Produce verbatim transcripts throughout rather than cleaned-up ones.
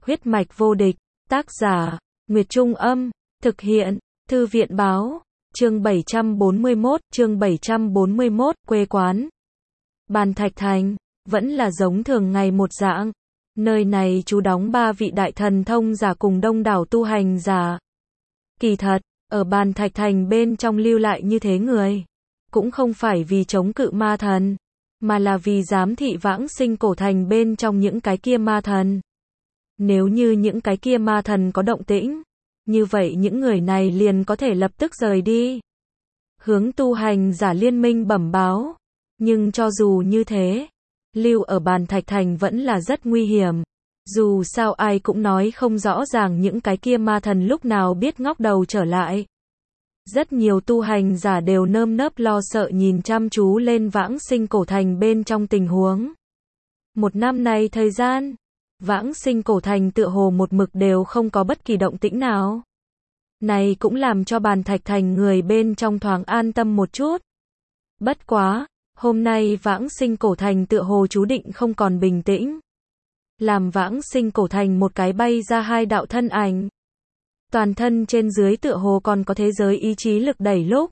Huyết mạch vô địch, tác giả, Nguyệt Trung Âm, thực hiện, Thư viện Báo, chương bảy trăm bốn mươi mốt, chương bảy trăm bốn mươi mốt, quê quán. Bàn Thạch Thành, vẫn là giống thường ngày một dạng. Nơi này trú đóng ba vị đại thần thông giả cùng đông đảo tu hành giả. Kỳ thật, ở Bàn Thạch Thành bên trong lưu lại như thế người, cũng không phải vì chống cự ma thần, mà là vì giám thị vãng sinh cổ thành bên trong những cái kia ma thần. Nếu như những cái kia ma thần có động tĩnh, như vậy những người này liền có thể lập tức rời đi, hướng tu hành giả liên minh bẩm báo. Nhưng cho dù như thế, lưu ở Bàn Thạch Thành vẫn là rất nguy hiểm. Dù sao ai cũng nói không rõ ràng những cái kia ma thần lúc nào biết ngóc đầu trở lại. Rất nhiều tu hành giả đều nơm nớp lo sợ nhìn chăm chú lên vãng sinh cổ thành bên trong tình huống. Một năm này thời gian, vãng sinh cổ thành tựa hồ một mực đều không có bất kỳ động tĩnh nào. Này cũng làm cho Bàn Thạch Thành người bên trong thoáng an tâm một chút. Bất quá, hôm nay vãng sinh cổ thành tựa hồ chú định không còn bình tĩnh. Làm vãng sinh cổ thành một cái bay ra hai đạo thân ảnh. Toàn thân trên dưới tựa hồ còn có thế giới ý chí lực đẩy lúc.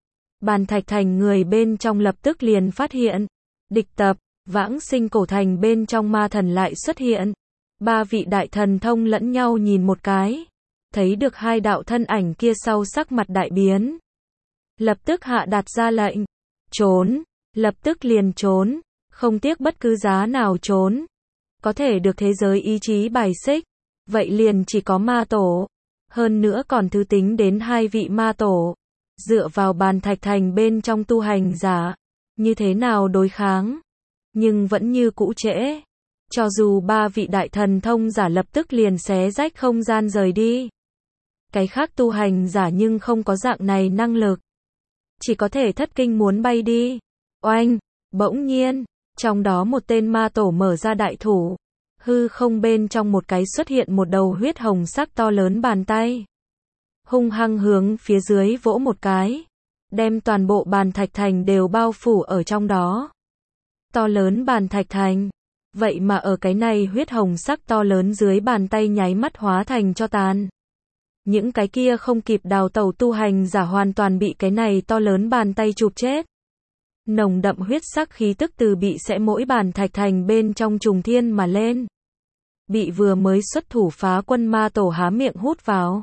Bàn Thạch Thành người bên trong lập tức liền phát hiện. Địch tập, vãng sinh cổ thành bên trong ma thần lại xuất hiện. Ba vị đại thần thông lẫn nhau nhìn một cái. Thấy được hai đạo thân ảnh kia sau sắc mặt đại biến. Lập tức hạ đạt ra lệnh. Trốn, lập tức liền trốn, không tiếc bất cứ giá nào trốn. Có thể được thế giới ý chí bài xích, vậy liền chỉ có ma tổ. Hơn nữa còn thứ tính đến hai vị ma tổ. Dựa vào Bàn Thạch Thành bên trong tu hành giả, như thế nào đối kháng, nhưng vẫn như cũ trễ. Cho dù ba vị đại thần thông giả lập tức liền xé rách không gian rời đi. Cái khác tu hành giả nhưng không có dạng này năng lực. Chỉ có thể thất kinh muốn bay đi. Oanh, bỗng nhiên, trong đó một tên ma tổ mở ra đại thủ. Hư không bên trong một cái xuất hiện một đầu huyết hồng sắc to lớn bàn tay. Hung hăng hướng phía dưới vỗ một cái. Đem toàn bộ Bàn Thạch Thành đều bao phủ ở trong đó. To lớn Bàn Thạch Thành. Vậy mà ở cái này huyết hồng sắc to lớn dưới bàn tay nháy mắt hóa thành cho tàn. Những cái kia không kịp đào tẩu tu hành giả hoàn toàn bị cái này to lớn bàn tay chụp chết. Nồng đậm huyết sắc khí tức từ bị sẽ mỗi Bàn Thạch Thành bên trong trùng thiên mà lên. Bị vừa mới xuất thủ Phá Quân ma tổ há miệng hút vào.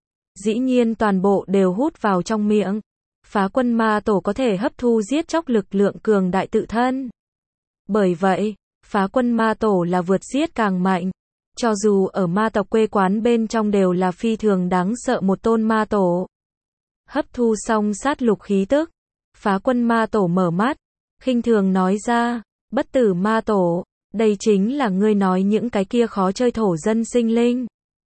Dĩ nhiên toàn bộ đều hút vào trong miệng. Phá Quân ma tổ có thể hấp thu giết chóc lực lượng cường đại tự thân. Bởi vậy, Phá Quân ma tổ là vượt giết càng mạnh. Cho dù ở ma tộc quê quán bên trong đều là phi thường đáng sợ một tôn ma tổ. Hấp thu xong sát lục khí tức. Phá Quân ma tổ mở mắt, khinh thường nói ra, bất tử ma tổ, đây chính là ngươi nói những cái kia khó chơi thổ dân sinh linh.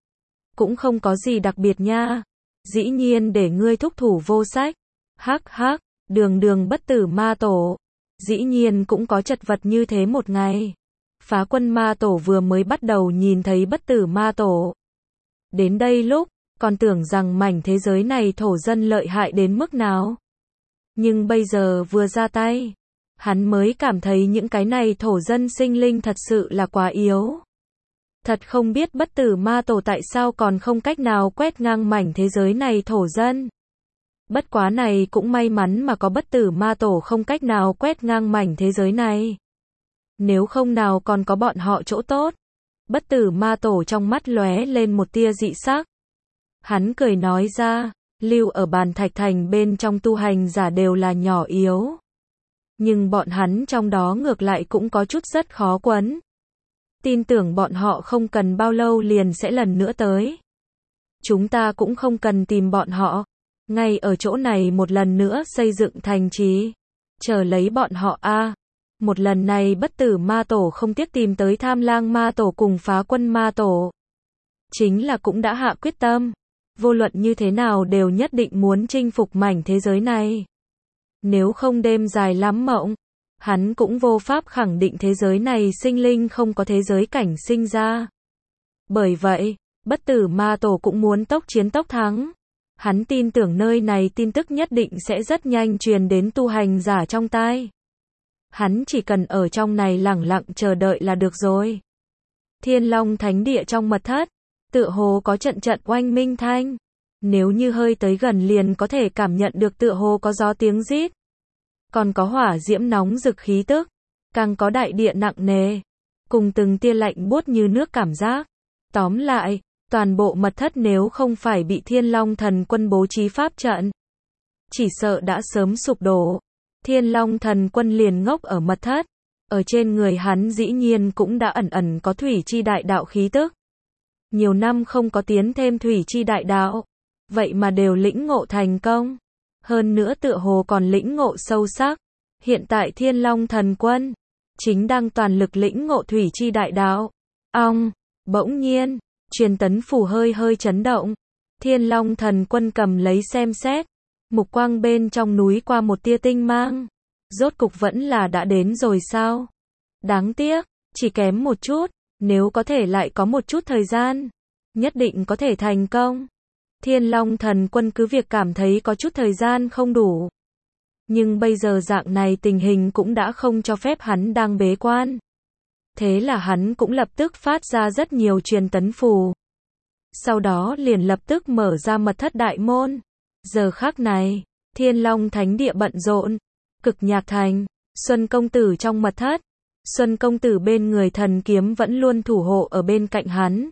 Cũng không có gì đặc biệt nha. Dĩ nhiên để ngươi thúc thủ vô sách. Hắc hắc, đường đường bất tử ma tổ. Dĩ nhiên cũng có chật vật như thế một ngày. Phá Quân ma tổ vừa mới bắt đầu nhìn thấy bất tử ma tổ. Đến đây lúc, còn tưởng rằng mảnh thế giới này thổ dân lợi hại đến mức nào. Nhưng bây giờ vừa ra tay, hắn mới cảm thấy những cái này thổ dân sinh linh thật sự là quá yếu. Thật không biết bất tử ma tổ tại sao còn không cách nào quét ngang mảnh thế giới này thổ dân. Bất quá này cũng may mắn mà có bất tử ma tổ không cách nào quét ngang mảnh thế giới này. Nếu không nào còn có bọn họ chỗ tốt. Bất tử ma tổ trong mắt lóe lên một tia dị sắc. Hắn cười nói ra, lưu ở Bàn Thạch Thành bên trong tu hành giả đều là nhỏ yếu. Nhưng bọn hắn trong đó ngược lại cũng có chút rất khó quấn. Tin tưởng bọn họ không cần bao lâu liền sẽ lần nữa tới. Chúng ta cũng không cần tìm bọn họ. Ngay ở chỗ này một lần nữa xây dựng thành trì. Chờ lấy bọn họ a. Một lần này bất tử ma tổ không tiếc tìm tới Tham Lang ma tổ cùng Phá Quân ma tổ. Chính là cũng đã hạ quyết tâm. Vô luận như thế nào đều nhất định muốn chinh phục mảnh thế giới này. Nếu không đêm dài lắm mộng, hắn cũng vô pháp khẳng định thế giới này sinh linh không có thế giới cảnh sinh ra. Bởi vậy, bất tử ma tổ cũng muốn tốc chiến tốc thắng. Hắn tin tưởng nơi này tin tức nhất định sẽ rất nhanh truyền đến tu hành giả trong tai. Hắn chỉ cần ở trong này lẳng lặng chờ đợi là được rồi. Thiên Long Thánh Địa trong mật thất, tựa hồ có trận trận oanh minh thanh. Nếu như hơi tới gần liền có thể cảm nhận được tựa hồ có gió tiếng rít. Còn có hỏa diễm nóng rực khí tức, càng có đại địa nặng nề, cùng từng tia lạnh buốt như nước cảm giác. Tóm lại, toàn bộ mật thất nếu không phải bị Thiên Long Thần Quân bố trí pháp trận, chỉ sợ đã sớm sụp đổ. Thiên Long Thần Quân liền ngốc ở mật thất, ở trên người hắn dĩ nhiên cũng đã ẩn ẩn có thủy chi đại đạo khí tức. Nhiều năm không có tiến thêm thủy chi đại đạo, vậy mà đều lĩnh ngộ thành công. Hơn nữa tựa hồ còn lĩnh ngộ sâu sắc. Hiện tại Thiên Long Thần Quân chính đang toàn lực lĩnh ngộ thủy chi đại đạo. Ong, bỗng nhiên, truyền tấn phù hơi hơi chấn động. Thiên Long Thần Quân cầm lấy xem xét, mục quang bên trong núi qua một tia tinh mang. Rốt cục vẫn là đã đến rồi sao? Đáng tiếc, chỉ kém một chút, nếu có thể lại có một chút thời gian, nhất định có thể thành công. Thiên Long Thần Quân cứ việc cảm thấy có chút thời gian không đủ. Nhưng bây giờ dạng này tình hình cũng đã không cho phép hắn đang bế quan. Thế là hắn cũng lập tức phát ra rất nhiều truyền tấn phù. Sau đó liền lập tức mở ra mật thất đại môn. Giờ khắc này, Thiên Long Thánh Địa bận rộn. Cực Nhạc Thành, Xuân Công Tử trong mật thất. Xuân Công Tử bên người thần kiếm vẫn luôn thủ hộ ở bên cạnh hắn.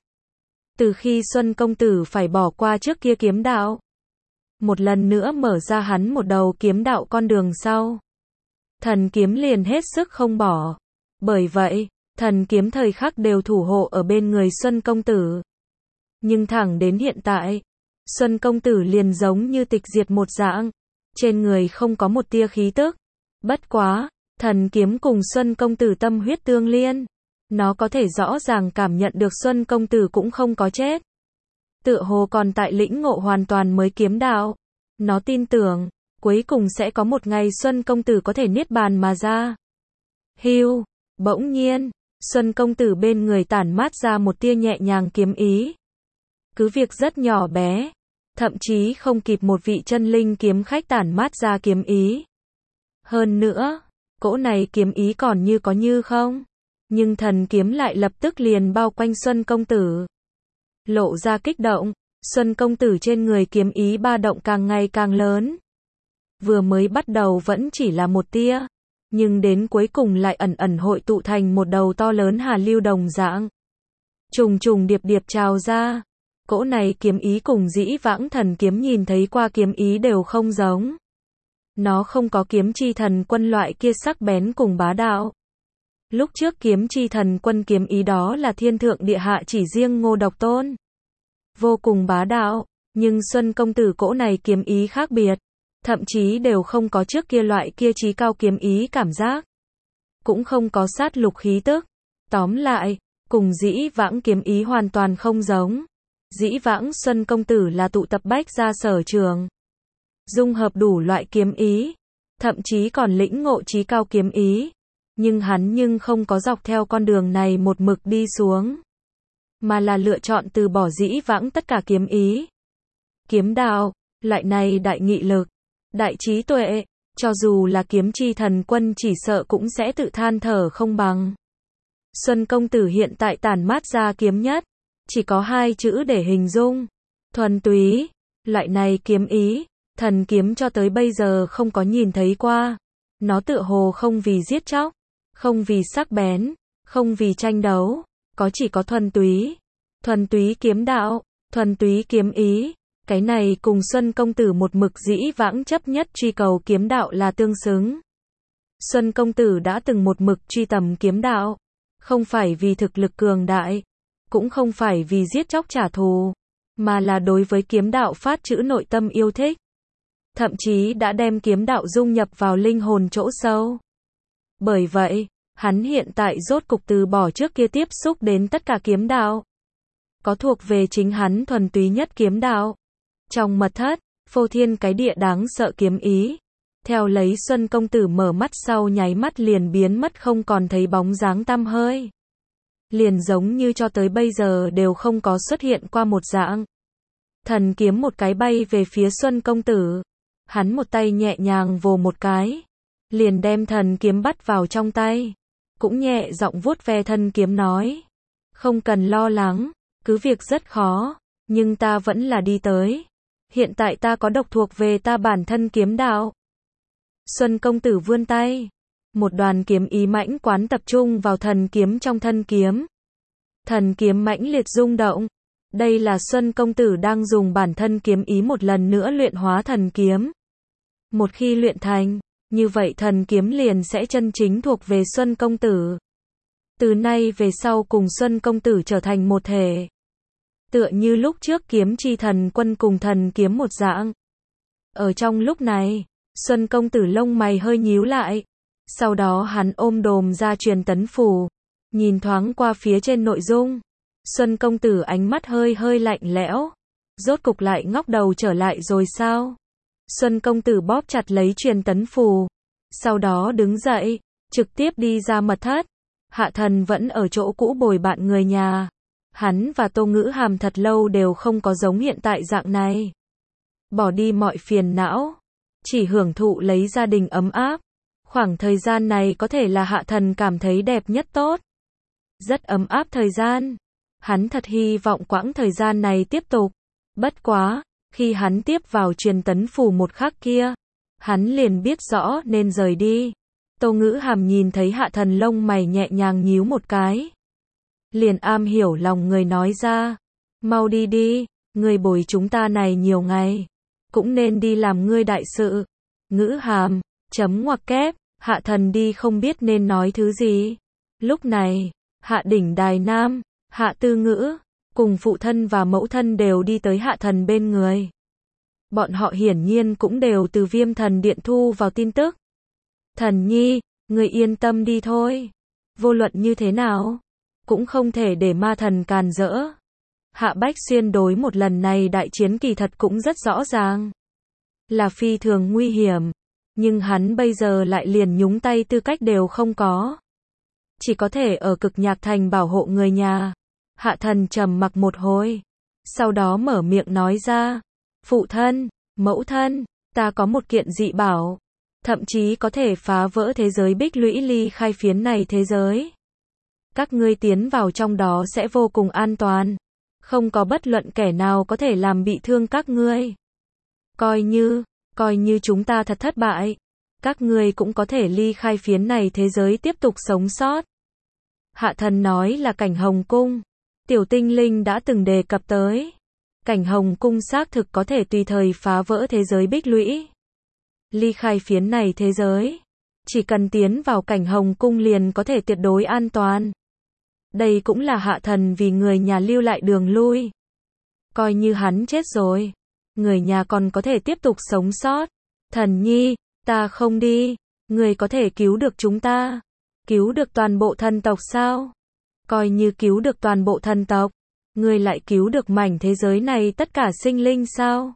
Từ khi Xuân Công Tử phải bỏ qua trước kia kiếm đạo, một lần nữa mở ra hắn một đầu kiếm đạo con đường sau, thần kiếm liền hết sức không bỏ. Bởi vậy, thần kiếm thời khắc đều thủ hộ ở bên người Xuân Công Tử. Nhưng thẳng đến hiện tại, Xuân Công Tử liền giống như tịch diệt một dạng, trên người không có một tia khí tức. Bất quá, thần kiếm cùng Xuân Công Tử tâm huyết tương liên. Nó có thể rõ ràng cảm nhận được Xuân Công Tử cũng không có chết. Tựa hồ còn tại lĩnh ngộ hoàn toàn mới kiếm đạo. Nó tin tưởng, cuối cùng sẽ có một ngày Xuân Công Tử có thể niết bàn mà ra. Hưu, bỗng nhiên, Xuân Công Tử bên người tản mát ra một tia nhẹ nhàng kiếm ý. Cứ việc rất nhỏ bé, thậm chí không kịp một vị chân linh kiếm khách tản mát ra kiếm ý. Hơn nữa, cỗ này kiếm ý còn như có như không. Nhưng thần kiếm lại lập tức liền bao quanh Xuân Công Tử. Lộ ra kích động, Xuân Công Tử trên người kiếm ý ba động càng ngày càng lớn. Vừa mới bắt đầu vẫn chỉ là một tia, nhưng đến cuối cùng lại ẩn ẩn hội tụ thành một đầu to lớn hà lưu đồng dạng. Trùng trùng điệp điệp trào ra. Cỗ này kiếm ý cùng dĩ vãng thần kiếm nhìn thấy qua kiếm ý đều không giống. Nó không có kiếm chi thần quân loại kia sắc bén cùng bá đạo. Lúc trước kiếm chi thần quân kiếm ý đó là thiên thượng địa hạ chỉ riêng Ngô Độc Tôn. Vô cùng bá đạo, nhưng Xuân Công Tử cỗ này kiếm ý khác biệt. Thậm chí đều không có trước kia loại kia chí cao kiếm ý cảm giác. Cũng không có sát lục khí tức. Tóm lại, cùng dĩ vãng kiếm ý hoàn toàn không giống. Dĩ vãng Xuân Công Tử là tụ tập bách gia sở trường. Dung hợp đủ loại kiếm ý. Thậm chí còn lĩnh ngộ chí cao kiếm ý. Nhưng hắn nhưng không có dọc theo con đường này một mực đi xuống. Mà là lựa chọn từ bỏ dĩ vãng tất cả kiếm ý. Kiếm đạo, loại này đại nghị lực, đại trí tuệ, cho dù là kiếm chi thần quân chỉ sợ cũng sẽ tự than thở không bằng. Xuân Công Tử hiện tại tản mát ra kiếm nhất, chỉ có hai chữ để hình dung. Thuần túy, loại này kiếm ý, thần kiếm cho tới bây giờ không có nhìn thấy qua. Nó tựa hồ không vì giết chóc, không vì sắc bén, không vì tranh đấu, có chỉ có thuần túy. Thuần túy kiếm đạo, thuần túy kiếm ý. Cái này cùng Xuân Công Tử một mực dĩ vãng chấp nhất truy cầu kiếm đạo là tương xứng. Xuân Công Tử đã từng một mực truy tầm kiếm đạo, không phải vì thực lực cường đại, cũng không phải vì giết chóc trả thù, mà là đối với kiếm đạo phát trữ nội tâm yêu thích. Thậm chí đã đem kiếm đạo dung nhập vào linh hồn chỗ sâu. Bởi vậy, hắn hiện tại rốt cục từ bỏ trước kia tiếp xúc đến tất cả kiếm đạo. Có thuộc về chính hắn thuần túy nhất kiếm đạo. Trong mật thất, phô thiên cái địa đáng sợ kiếm ý. Theo lấy Xuân Công Tử mở mắt sau nháy mắt liền biến mất không còn thấy bóng dáng tăm hơi. Liền giống như cho tới bây giờ đều không có xuất hiện qua một dạng. Thần kiếm một cái bay về phía Xuân Công Tử. Hắn một tay nhẹ nhàng vồ một cái. Liền đem thần kiếm bắt vào trong tay. Cũng nhẹ giọng vuốt ve thân kiếm nói. Không cần lo lắng, cứ việc rất khó, nhưng ta vẫn là đi tới. Hiện tại ta có độc thuộc về ta bản thân kiếm đạo. Xuân công tử vươn tay. Một đoàn kiếm ý mãnh quán tập trung vào thần kiếm trong thân kiếm. Thần kiếm mãnh liệt rung động. Đây là Xuân công tử đang dùng bản thân kiếm ý một lần nữa luyện hóa thần kiếm. Một khi luyện thành, như vậy thần kiếm liền sẽ chân chính thuộc về Xuân công tử. Từ nay về sau cùng Xuân công tử trở thành một thể. Tựa như lúc trước kiếm chi thần quân cùng thần kiếm một dạng. Ở trong lúc này, Xuân công tử lông mày hơi nhíu lại. Sau đó hắn ôm đồm ra truyền tấn phù. Nhìn thoáng qua phía trên nội dung. Xuân công tử ánh mắt hơi hơi lạnh lẽo. Rốt cục lại ngóc đầu trở lại rồi sao? Xuân công tử bóp chặt lấy truyền tấn phù. Sau đó đứng dậy, trực tiếp đi ra mật thất. Hạ thần vẫn ở chỗ cũ bồi bạn người nhà. Hắn và Tô Ngữ Hàm thật lâu đều không có giống hiện tại dạng này. Bỏ đi mọi phiền não. Chỉ hưởng thụ lấy gia đình ấm áp. Khoảng thời gian này có thể là hạ thần cảm thấy đẹp nhất tốt. Rất ấm áp thời gian. Hắn thật hy vọng quãng thời gian này tiếp tục. Bất quá, khi hắn tiếp vào truyền tấn phù một khắc kia, hắn liền biết rõ nên rời đi. Tô Ngữ Hàm nhìn thấy hạ thần lông mày nhẹ nhàng nhíu một cái. Liền am hiểu lòng người nói ra. Mau đi đi, người bồi chúng ta này nhiều ngày. Cũng nên đi làm ngươi đại sự. Ngữ Hàm, chấm ngoặc kép, hạ thần đi không biết nên nói thứ gì. Lúc này, hạ đỉnh đài nam, hạ tư ngữ, cùng phụ thân và mẫu thân đều đi tới hạ thần bên người. Bọn họ hiển nhiên cũng đều từ Viêm Thần Điện thu vào tin tức. Thần nhi, người yên tâm đi thôi. Vô luận như thế nào, cũng không thể để ma thần càn rỡ. Hạ Bách Xuyên đối một lần này đại chiến kỳ thật cũng rất rõ ràng. Là phi thường nguy hiểm. Nhưng hắn bây giờ lại liền nhúng tay tư cách đều không có. Chỉ có thể ở Cực Nhạc Thành bảo hộ người nhà. Hạ thần trầm mặc một hồi. Sau đó mở miệng nói ra. Phụ thân, mẫu thân, ta có một kiện dị bảo. Thậm chí có thể phá vỡ thế giới bích lũy ly khai phiến này thế giới. Các ngươi tiến vào trong đó sẽ vô cùng an toàn. Không có bất luận kẻ nào có thể làm bị thương các ngươi. Coi như, coi như chúng ta thật thất bại. Các ngươi cũng có thể ly khai phiến này thế giới tiếp tục sống sót. Hạ thần nói là cảnh Hồng Cung. Tiểu tinh linh đã từng đề cập tới. Cảnh Hồng Cung xác thực có thể tùy thời phá vỡ thế giới bích lũy. Ly khai phiến này thế giới. Chỉ cần tiến vào cảnh Hồng Cung liền có thể tuyệt đối an toàn. Đây cũng là hạ thần vì người nhà lưu lại đường lui. Coi như hắn chết rồi. Người nhà còn có thể tiếp tục sống sót. Thần nhi, ta không đi. Người có thể cứu được chúng ta. Cứu được toàn bộ thần tộc sao? Coi như cứu được toàn bộ thần tộc. Người lại cứu được mảnh thế giới này tất cả sinh linh sao?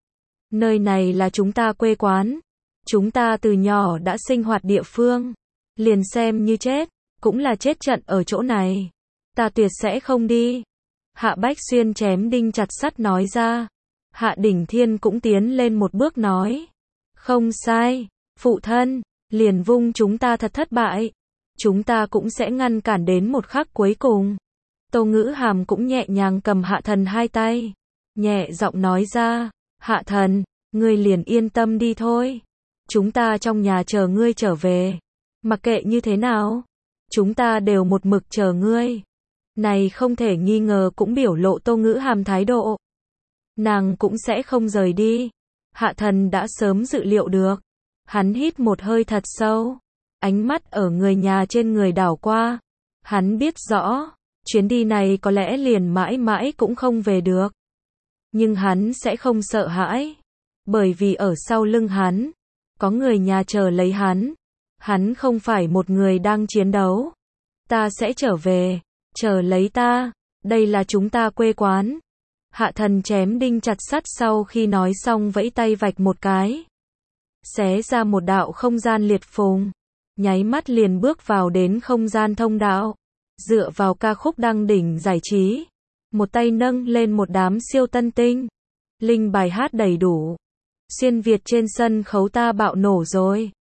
Nơi này là chúng ta quê quán. Chúng ta từ nhỏ đã sinh hoạt địa phương. Liền xem như chết, cũng là chết trận ở chỗ này. Ta tuyệt sẽ không đi. Hạ Bách Xuyên chém đinh chặt sắt nói ra. Hạ Đỉnh Thiên cũng tiến lên một bước nói. Không sai, phụ thân, liền vung chúng ta thật thất bại. Chúng ta cũng sẽ ngăn cản đến một khắc cuối cùng. Tô Ngữ Hàm cũng nhẹ nhàng cầm hạ thần hai tay. Nhẹ giọng nói ra. Hạ thần, ngươi liền yên tâm đi thôi. Chúng ta trong nhà chờ ngươi trở về. Mặc kệ như thế nào, chúng ta đều một mực chờ ngươi. Này không thể nghi ngờ cũng biểu lộ Tô Ngữ Hàm thái độ. Nàng cũng sẽ không rời đi. Hạ thần đã sớm dự liệu được. Hắn hít một hơi thật sâu. Ánh mắt ở người nhà trên người đảo qua. Hắn biết rõ, chuyến đi này có lẽ liền mãi mãi cũng không về được. Nhưng hắn sẽ không sợ hãi. Bởi vì ở sau lưng hắn, có người nhà chờ lấy hắn. Hắn không phải một người đang chiến đấu. Ta sẽ trở về, chờ lấy ta. Đây là chúng ta quê quán. Hạ thần chém đinh chặt sắt sau khi nói xong vẫy tay vạch một cái. Xé ra một đạo không gian liệt phùng. Nháy mắt liền bước vào đến không gian thông đạo. Dựa vào ca khúc đăng đỉnh giải trí. Một tay nâng lên một đám siêu tân tinh. Linh bài hát đầy đủ. Xuyên Việt trên sân khấu ta bạo nổ rồi.